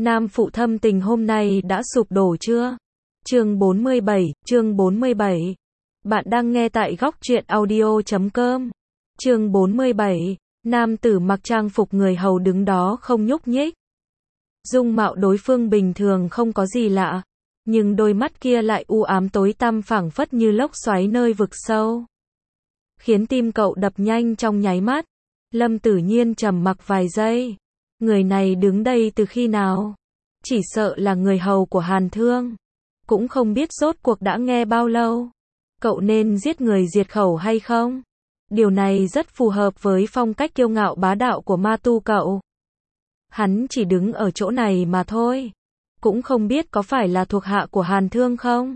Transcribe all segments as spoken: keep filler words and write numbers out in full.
Nam phụ thâm tình hôm nay đã sụp đổ chưa? Chương bốn mươi bảy, chương bốn mươi bảy. Bạn đang nghe tại góc truyện audio chấm com. Chương bốn mươi bảy. Nam tử mặc trang phục người hầu đứng đó không nhúc nhích. Dung mạo đối phương bình thường không có gì lạ, nhưng đôi mắt kia lại u ám tối tăm phảng phất như lốc xoáy nơi vực sâu, khiến tim cậu đập nhanh trong nháy mắt. Lâm Tử Nhiên trầm mặc vài giây. Người này đứng đây từ khi nào? Chỉ sợ là người hầu của Hàn Thương. Cũng không biết rốt cuộc đã nghe bao lâu. Cậu nên giết người diệt khẩu hay không? Điều này rất phù hợp với phong cách kiêu ngạo bá đạo của ma tu cậu. Hắn chỉ đứng ở chỗ này mà thôi. Cũng không biết có phải là thuộc hạ của Hàn Thương không?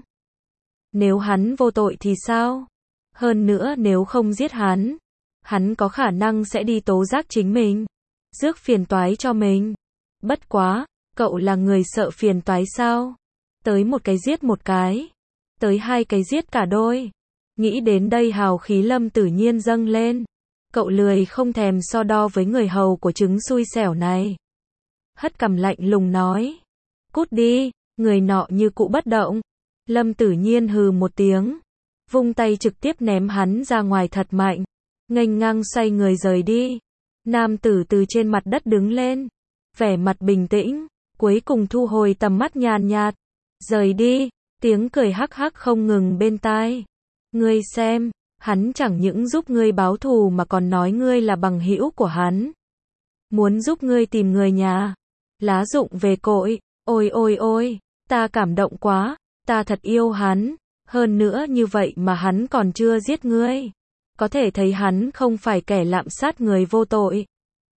Nếu hắn vô tội thì sao? Hơn nữa nếu không giết hắn, hắn có khả năng sẽ đi tố giác chính mình, rước phiền toái cho mình. Bất quá, cậu là người sợ phiền toái sao? Tới một cái giết một cái, tới hai cái giết cả đôi. Nghĩ đến đây hào khí Lâm Tử Nhiên dâng lên. Cậu lười không thèm so đo với người hầu của trứng xui xẻo này. Hất cằm lạnh lùng nói. Cút đi, người nọ như cũ bất động. Lâm Tử Nhiên hừ một tiếng, vung tay trực tiếp ném hắn ra ngoài thật mạnh, nghênh ngang xoay người rời đi. Nam tử từ trên mặt đất đứng lên, vẻ mặt bình tĩnh, cuối cùng thu hồi tầm mắt nhàn nhạt. Rời đi, tiếng cười hắc hắc không ngừng bên tai. Ngươi xem, hắn chẳng những giúp ngươi báo thù mà còn nói ngươi là bằng hữu của hắn. Muốn giúp ngươi tìm người nhà. Lá rụng về cội, ôi ôi ôi, ta cảm động quá, ta thật yêu hắn. Hơn nữa như vậy mà hắn còn chưa giết ngươi. Có thể thấy hắn không phải kẻ lạm sát người vô tội.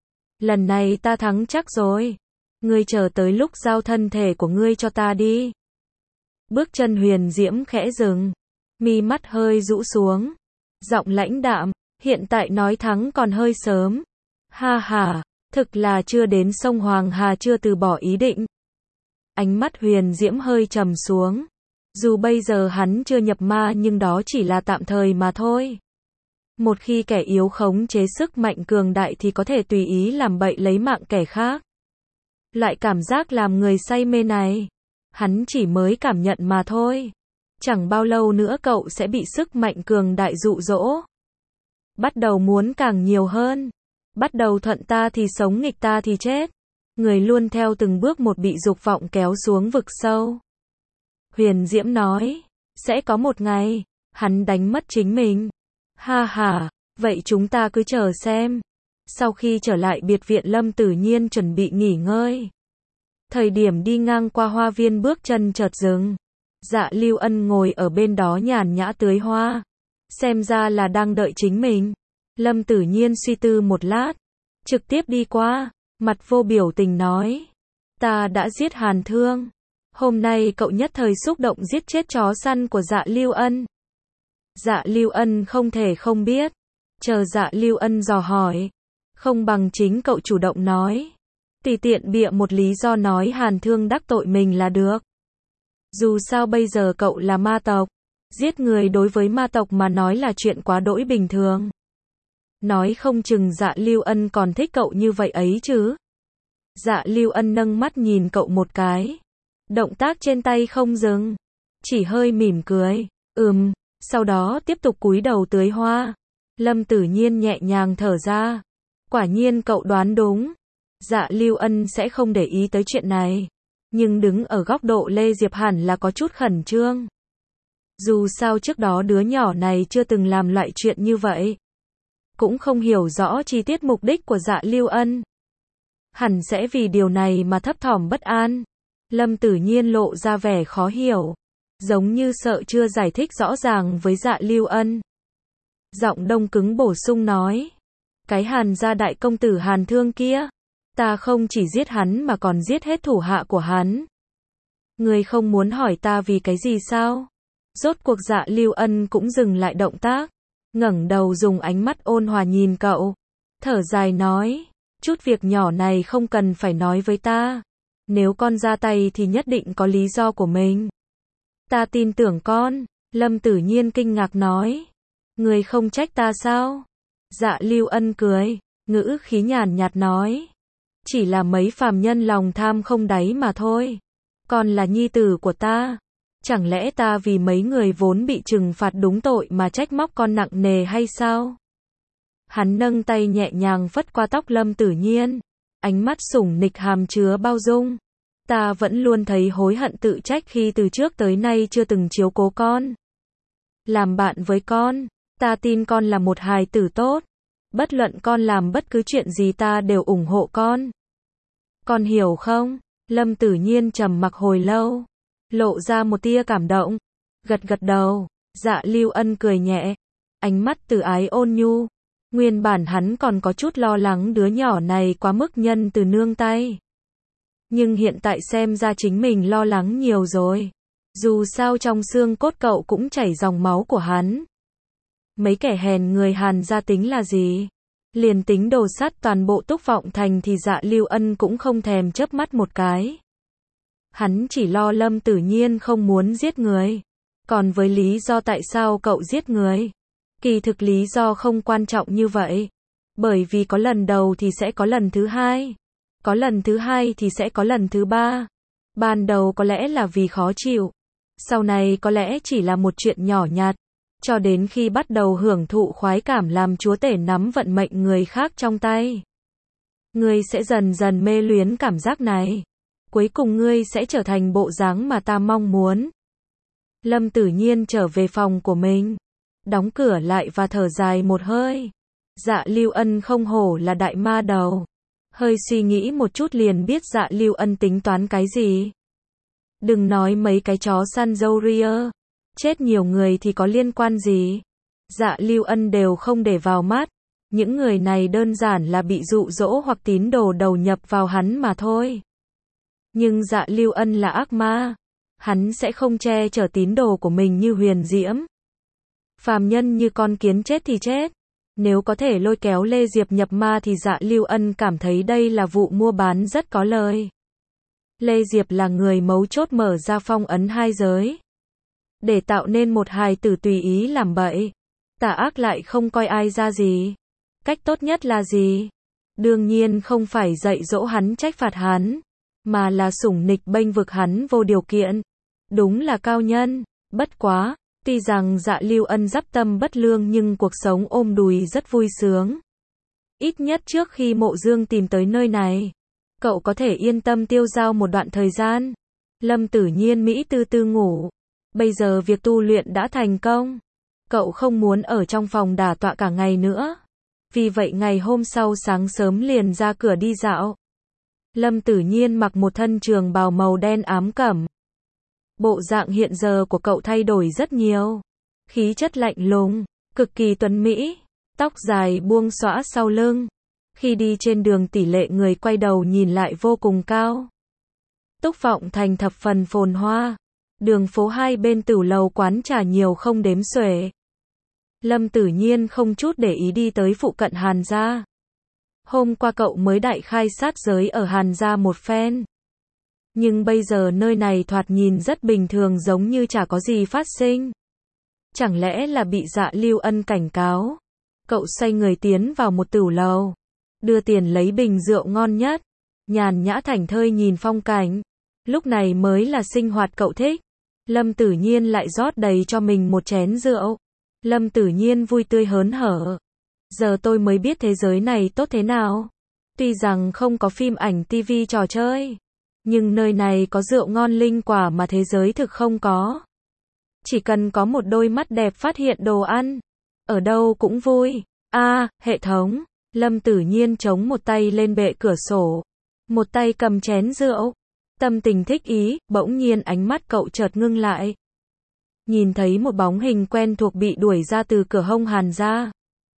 Lần này ta thắng chắc rồi. Ngươi chờ tới lúc giao thân thể của ngươi cho ta đi. Bước chân Huyền Diễm khẽ dừng, mi mắt hơi rũ xuống, giọng lãnh đạm, hiện tại nói thắng còn hơi sớm. Ha ha, thực là chưa đến sông Hoàng Hà chưa từ bỏ ý định. Ánh mắt Huyền Diễm hơi trầm xuống. Dù bây giờ hắn chưa nhập ma nhưng đó chỉ là tạm thời mà thôi. Một khi kẻ yếu khống chế sức mạnh cường đại thì có thể tùy ý làm bậy lấy mạng kẻ khác. Loại cảm giác làm người say mê này, hắn chỉ mới cảm nhận mà thôi. Chẳng bao lâu nữa cậu sẽ bị sức mạnh cường đại dụ dỗ. Bắt đầu muốn càng nhiều hơn. Bắt đầu thuận ta thì sống nghịch ta thì chết. Người luôn theo từng bước một bị dục vọng kéo xuống vực sâu. Huyền Diễm nói, sẽ có một ngày, hắn đánh mất chính mình. Ha ha, vậy chúng ta cứ chờ xem. Sau khi trở lại biệt viện Lâm Tử Nhiên chuẩn bị nghỉ ngơi. Thời điểm đi ngang qua hoa viên bước chân chợt dừng. Dạ Lưu Ân ngồi ở bên đó nhàn nhã tưới hoa. Xem ra là đang đợi chính mình. Lâm Tử Nhiên suy tư một lát, trực tiếp đi qua, mặt vô biểu tình nói. Ta đã giết Hàn Thương. Hôm nay cậu nhất thời xúc động giết chết chó săn của Dạ Lưu Ân. Dạ Lưu Ân không thể không biết. Chờ Dạ Lưu Ân dò hỏi, không bằng chính cậu chủ động nói. Tùy tiện bịa một lý do nói Hàn Thương đắc tội mình là được. Dù sao bây giờ cậu là ma tộc. Giết người đối với ma tộc mà nói là chuyện quá đỗi bình thường. Nói không chừng Dạ Lưu Ân còn thích cậu như vậy ấy chứ. Dạ Lưu Ân nâng mắt nhìn cậu một cái. Động tác trên tay không dừng, chỉ hơi mỉm cười. Ừm, sau đó tiếp tục cúi đầu tưới hoa. Lâm Tử Nhiên nhẹ nhàng thở ra. Quả nhiên cậu đoán đúng. Dạ Lưu Ân sẽ không để ý tới chuyện này. Nhưng đứng ở góc độ Lê Diệp hẳn là có chút khẩn trương. Dù sao trước đó đứa nhỏ này chưa từng làm loại chuyện như vậy. Cũng không hiểu rõ chi tiết mục đích của Dạ Lưu Ân. Hẳn sẽ vì điều này mà thấp thỏm bất an. Lâm Tử Nhiên lộ ra vẻ khó hiểu. Giống như sợ chưa giải thích rõ ràng với Dạ Lưu Ân. Giọng đông cứng bổ sung nói. Cái Hàn gia đại công tử Hàn Thương kia. Ta không chỉ giết hắn mà còn giết hết thủ hạ của hắn. Ngươi không muốn hỏi ta vì cái gì sao? Rốt cuộc Dạ Lưu Ân cũng dừng lại động tác. Ngẩng đầu dùng ánh mắt ôn hòa nhìn cậu. Thở dài nói. Chút việc nhỏ này không cần phải nói với ta. Nếu con ra tay thì nhất định có lý do của mình. Ta tin tưởng con. Lâm Tử Nhiên kinh ngạc nói. Người không trách ta sao? Dạ Lưu Ân cười, ngữ khí nhàn nhạt nói. Chỉ là mấy phàm nhân lòng tham không đáy mà thôi. Con là nhi tử của ta. Chẳng lẽ ta vì mấy người vốn bị trừng phạt đúng tội mà trách móc con nặng nề hay sao? Hắn nâng tay nhẹ nhàng phất qua tóc Lâm Tử Nhiên. Ánh mắt sủng nịch hàm chứa bao dung. Ta vẫn luôn thấy hối hận tự trách khi từ trước tới nay chưa từng chiếu cố con. Làm bạn với con, ta tin con là một hài tử tốt. Bất luận con làm bất cứ chuyện gì ta đều ủng hộ con. Con hiểu không? Lâm Tử Nhiên trầm mặc hồi lâu, lộ ra một tia cảm động, gật gật đầu. Dạ Lưu Ân cười nhẹ, ánh mắt từ ái ôn nhu. Nguyên bản hắn còn có chút lo lắng đứa nhỏ này quá mức nhân từ nương tay. Nhưng hiện tại xem ra chính mình lo lắng nhiều rồi. Dù sao trong xương cốt cậu cũng chảy dòng máu của hắn. Mấy kẻ hèn người Hàn gia tính là gì? Liền tính đồ sắt toàn bộ Túc Vọng Thành thì Dạ Lưu Ân cũng không thèm chớp mắt một cái. Hắn chỉ lo Lâm Tử Nhiên không muốn giết người. Còn với lý do tại sao cậu giết người, kỳ thực lý do không quan trọng như vậy. Bởi vì có lần đầu thì sẽ có lần thứ hai. Có lần thứ hai thì sẽ có lần thứ ba. Ban đầu có lẽ là vì khó chịu. Sau này có lẽ chỉ là một chuyện nhỏ nhặt. Cho đến khi bắt đầu hưởng thụ khoái cảm làm chúa tể nắm vận mệnh người khác trong tay. Ngươi sẽ dần dần mê luyến cảm giác này. Cuối cùng ngươi sẽ trở thành bộ dáng mà ta mong muốn. Lâm Tử Nhiên trở về phòng của mình. Đóng cửa lại và thở dài một hơi. Dạ Lưu Ân không hổ là đại ma đầu. Hơi suy nghĩ một chút liền biết Dạ Lưu Ân tính toán cái gì. Đừng nói mấy cái chó săn dâu ria. Chết nhiều người thì có liên quan gì. Dạ Lưu Ân đều không để vào mắt. Những người này đơn giản là bị dụ dỗ hoặc tín đồ đầu nhập vào hắn mà thôi. Nhưng Dạ Lưu Ân là ác ma. Hắn sẽ không che chở tín đồ của mình như Huyền Diễm. Phàm nhân như con kiến chết thì chết. Nếu có thể lôi kéo Lê Diệp nhập ma thì Dạ Lưu Ân cảm thấy đây là vụ mua bán rất có lời. Lê Diệp là người mấu chốt mở ra phong ấn hai giới. Để tạo nên một hài tử tùy ý làm bậy. Tà ác lại không coi ai ra gì. Cách tốt nhất là gì? Đương nhiên không phải dạy dỗ hắn trách phạt hắn. Mà là sủng nịch bênh vực hắn vô điều kiện. Đúng là cao nhân. Bất quá, tuy rằng Dạ Lưu Ân dắp tâm bất lương nhưng cuộc sống ôm đùi rất vui sướng. Ít nhất trước khi Mộ Dương tìm tới nơi này, cậu có thể yên tâm tiêu dao một đoạn thời gian. Lâm Tử Nhiên Mỹ tư tư ngủ. Bây giờ việc tu luyện đã thành công. Cậu không muốn ở trong phòng đả tọa cả ngày nữa. Vì vậy ngày hôm sau sáng sớm liền ra cửa đi dạo. Lâm Tử Nhiên mặc một thân trường bào màu đen ám cẩm. Bộ dạng hiện giờ của cậu thay đổi rất nhiều. Khí chất lạnh lùng, cực kỳ tuấn mỹ, tóc dài buông xõa sau lưng. Khi đi trên đường tỷ lệ người quay đầu nhìn lại vô cùng cao. Túc Vọng Thành thập phần phồn hoa. Đường phố hai bên tửu lầu quán trà nhiều không đếm xuể. Lâm Tử Nhiên không chút để ý đi tới phụ cận Hàn gia. Hôm qua cậu mới đại khai sát giới ở Hàn gia một phen. Nhưng bây giờ nơi này thoạt nhìn rất bình thường giống như chả có gì phát sinh. Chẳng lẽ là bị Dạ Lưu Ân cảnh cáo? Cậu xoay người tiến vào một tửu lầu. Đưa tiền lấy bình rượu ngon nhất. Nhàn nhã thảnh thơi nhìn phong cảnh. Lúc này mới là sinh hoạt cậu thích. Lâm Tử Nhiên lại rót đầy cho mình một chén rượu. Lâm Tử Nhiên vui tươi hớn hở. Giờ tôi mới biết thế giới này tốt thế nào. Tuy rằng không có phim ảnh tivi trò chơi. Nhưng nơi này có rượu ngon linh quả mà thế giới thực không có. Chỉ cần có một đôi mắt đẹp phát hiện đồ ăn. Ở đâu cũng vui. A, à, hệ thống. Lâm Tử Nhiên chống một tay lên bệ cửa sổ. Một tay cầm chén rượu. Tâm tình thích ý, bỗng nhiên ánh mắt cậu chợt ngưng lại. Nhìn thấy một bóng hình quen thuộc bị đuổi ra từ cửa hông Hàn gia.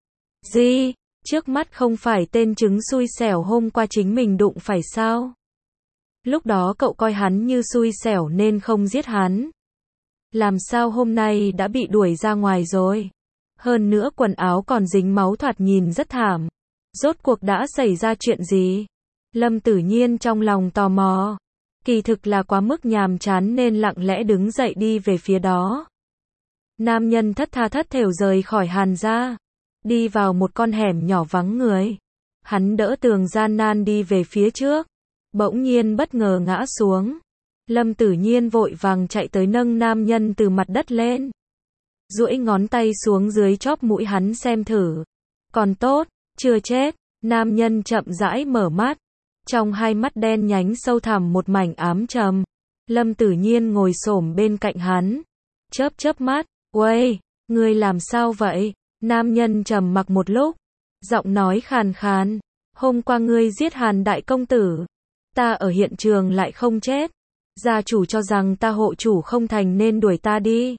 Gì? Trước mắt không phải tên trứng xui xẻo hôm qua chính mình đụng phải sao? Lúc đó cậu coi hắn như xui xẻo nên không giết hắn. Làm sao hôm nay đã bị đuổi ra ngoài rồi? Hơn nữa quần áo còn dính máu thoạt nhìn rất thảm. Rốt cuộc đã xảy ra chuyện gì? Lâm Tử Nhiên trong lòng tò mò. Kỳ thực là quá mức nhàm chán nên lặng lẽ đứng dậy đi về phía đó. Nam nhân thất tha thất thểu rời khỏi Hàn gia. Đi vào một con hẻm nhỏ vắng người. Hắn đỡ tường gian nan đi về phía trước, bỗng nhiên bất ngờ ngã xuống. Lâm Tử Nhiên vội vàng chạy tới nâng nam nhân từ mặt đất lên, duỗi ngón tay xuống dưới chóp mũi hắn xem thử. Còn tốt, chưa chết. Nam nhân chậm rãi mở mắt, trong hai mắt đen nhánh sâu thẳm một mảnh ám trầm. Lâm Tử Nhiên ngồi xổm bên cạnh hắn, chớp chớp mắt, "Uầy, ngươi làm sao vậy?" Nam nhân trầm mặc một lúc, giọng nói khàn khàn, "Hôm qua ngươi giết Hàn đại công tử, ta ở hiện trường lại không chết. Gia chủ cho rằng ta hộ chủ không thành nên đuổi ta đi.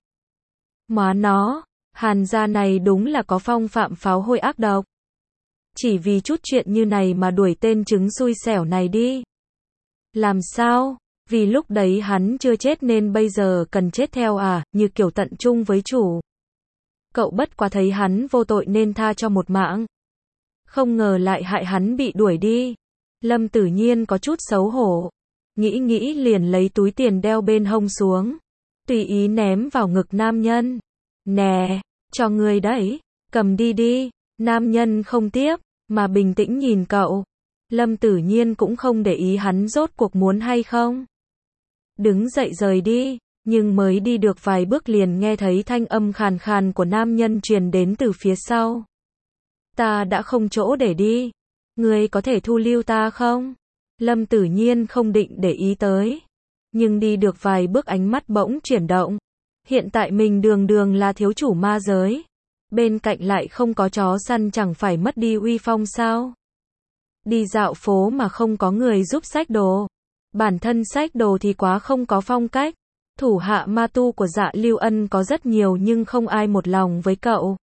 Má nó, Hàn gia này đúng là có phong phạm pháo hôi ác độc. Chỉ vì chút chuyện như này mà đuổi tên trứng xui xẻo này đi. Làm sao? Vì lúc đấy hắn chưa chết nên bây giờ cần chết theo à, như kiểu tận chung với chủ. Cậu bất quá thấy hắn vô tội nên tha cho một mạng. Không ngờ lại hại hắn bị đuổi đi." Lâm Tử Nhiên có chút xấu hổ, nghĩ nghĩ liền lấy túi tiền đeo bên hông xuống, tùy ý ném vào ngực nam nhân. "Nè, cho ngươi đấy, cầm đi đi." Nam nhân không tiếp, mà bình tĩnh nhìn cậu. Lâm Tử Nhiên cũng không để ý hắn rốt cuộc muốn hay không. Đứng dậy rời đi, nhưng mới đi được vài bước liền nghe thấy thanh âm khàn khàn của nam nhân truyền đến từ phía sau. "Ta đã không chỗ để đi, ngươi có thể thu lưu ta không?" Lâm Tử Nhiên không định để ý tới, nhưng đi được vài bước ánh mắt bỗng chuyển động. Hiện tại mình đường đường là thiếu chủ ma giới, bên cạnh lại không có chó săn, chẳng phải mất đi uy phong sao? Đi dạo phố mà không có người giúp xách đồ, bản thân xách đồ thì quá không có phong cách. Thủ hạ ma tu của Dạ Lưu Ân có rất nhiều nhưng không ai một lòng với cậu.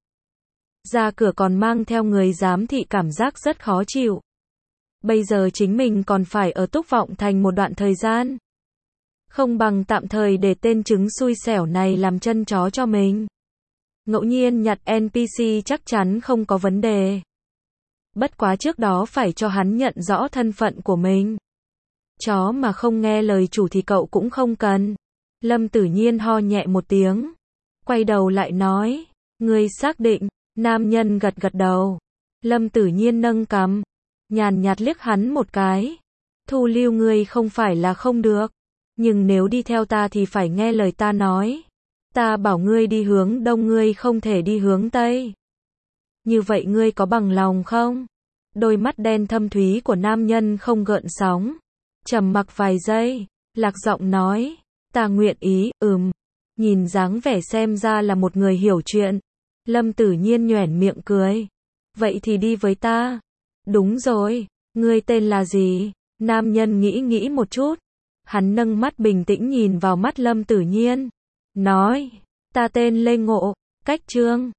Ra cửa còn mang theo người giám thị, cảm giác rất khó chịu. Bây giờ chính mình còn phải ở Túc Vọng Thành một đoạn thời gian. Không bằng tạm thời để tên trứng xui xẻo này làm chân chó cho mình. Ngẫu nhiên nhặt en pê xê chắc chắn không có vấn đề. Bất quá trước đó phải cho hắn nhận rõ thân phận của mình. Chó mà không nghe lời chủ thì cậu cũng không cần. Lâm Tử Nhiên ho nhẹ một tiếng, quay đầu lại nói, "Ngươi xác định?" Nam nhân gật gật đầu. Lâm Tử Nhiên nâng cằm, nhàn nhạt liếc hắn một cái. "Thu lưu ngươi không phải là không được, nhưng nếu đi theo ta thì phải nghe lời ta nói. Ta bảo ngươi đi hướng đông, ngươi không thể đi hướng tây. Như vậy ngươi có bằng lòng không?" Đôi mắt đen thâm thúy của nam nhân không gợn sóng, trầm mặc vài giây, lạc giọng nói, "Ta nguyện ý." "Ừm." Nhìn dáng vẻ xem ra là một người hiểu chuyện. Lâm Tử Nhiên nhoẻn miệng cười. "Vậy thì đi với ta." "Đúng rồi, ngươi tên là gì?" Nam nhân nghĩ nghĩ một chút, hắn nâng mắt bình tĩnh nhìn vào mắt Lâm Tử Nhiên, nói, "Ta tên Lê Ngộ, cách Trương."